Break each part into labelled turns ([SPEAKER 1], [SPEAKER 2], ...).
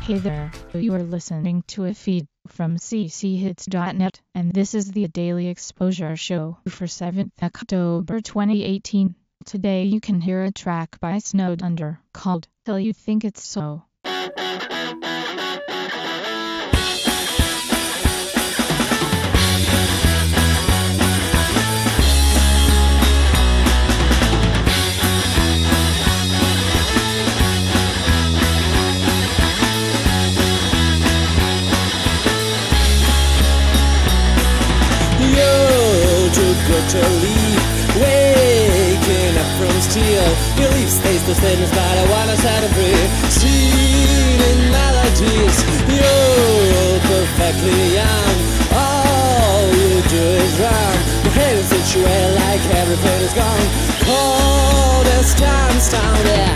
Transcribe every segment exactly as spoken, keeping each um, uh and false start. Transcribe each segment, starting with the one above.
[SPEAKER 1] Hey there, you are listening to a feed from c c hits dot net, and this is the Daily Exposure Show for seventh October twenty eighteen. Today you can hear a track by Snowed Under called Till You Think It's So.
[SPEAKER 2] To leave, waking up from steel. Your leaf stays the same as but I wanna set it free. Singing melodies, you're perfectly young. All you do is run. Your head is situated like everything is gone. Cold as time's down there.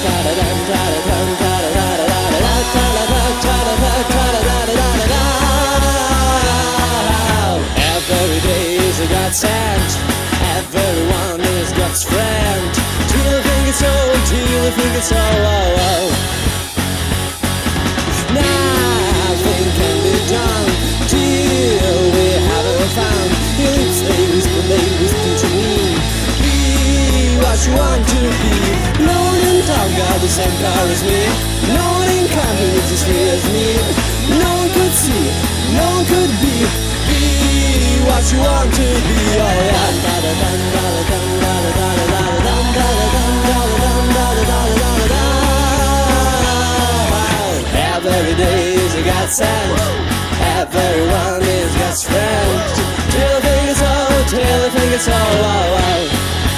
[SPEAKER 2] Every day is a godsend. Everyone is God's friend. Till you think it's so, till you think it's so. Oh, oh. Nothing can be done till we haven't found. Your lips, they whisper, they whisper to me. Be what you want to be. No one in town got the same power as me. No one in country is as free as me. No one could see, no one could be. Be what you want to be. Oh yeah. Every day is a godsend. Everyone is God's friend. Till the thing is all, till the thing is all. Oh, oh.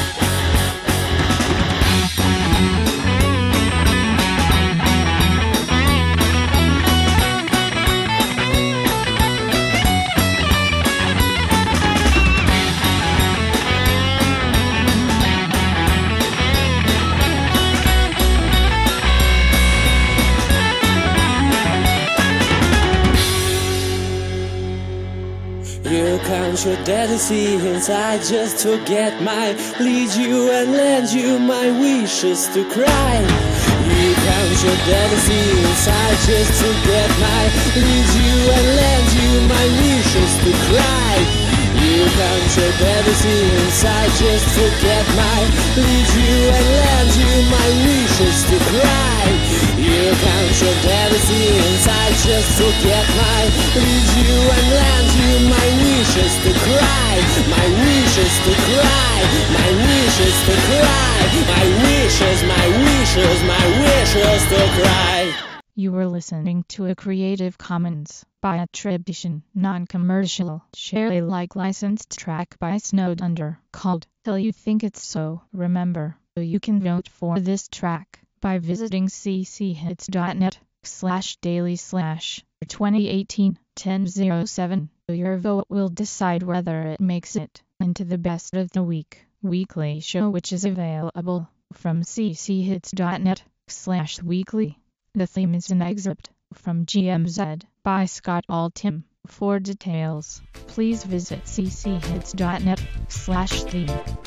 [SPEAKER 2] You count your delicacy inside just to get my lead you and lend you my wishes to cry. You count your delicacy inside just to get my lead you and lend you my wishes to cry. You count your delicacy inside just to get my lead you and lend you my wishes to cry. You count your delicacy inside just to get my lead you and lend you my wishes to cry. My wishes to cry. My wishes to cry. My wishes, my wishes, my wishes to cry.
[SPEAKER 1] You were listening to a Creative Commons by attribution, non-commercial, share Alike licensed track by Snowed Under called Till You Think It's So. Remember, you can vote for this track by visiting c c hits dot net slash daily slash twenty eighteen ten oh seven. Your vote will decide whether it makes it into the best of the week weekly show, which is available from c c hits dot net slash weekly. The theme is an excerpt from G M Z by Scott Altham. For details, please visit c c hits dot net slash theme.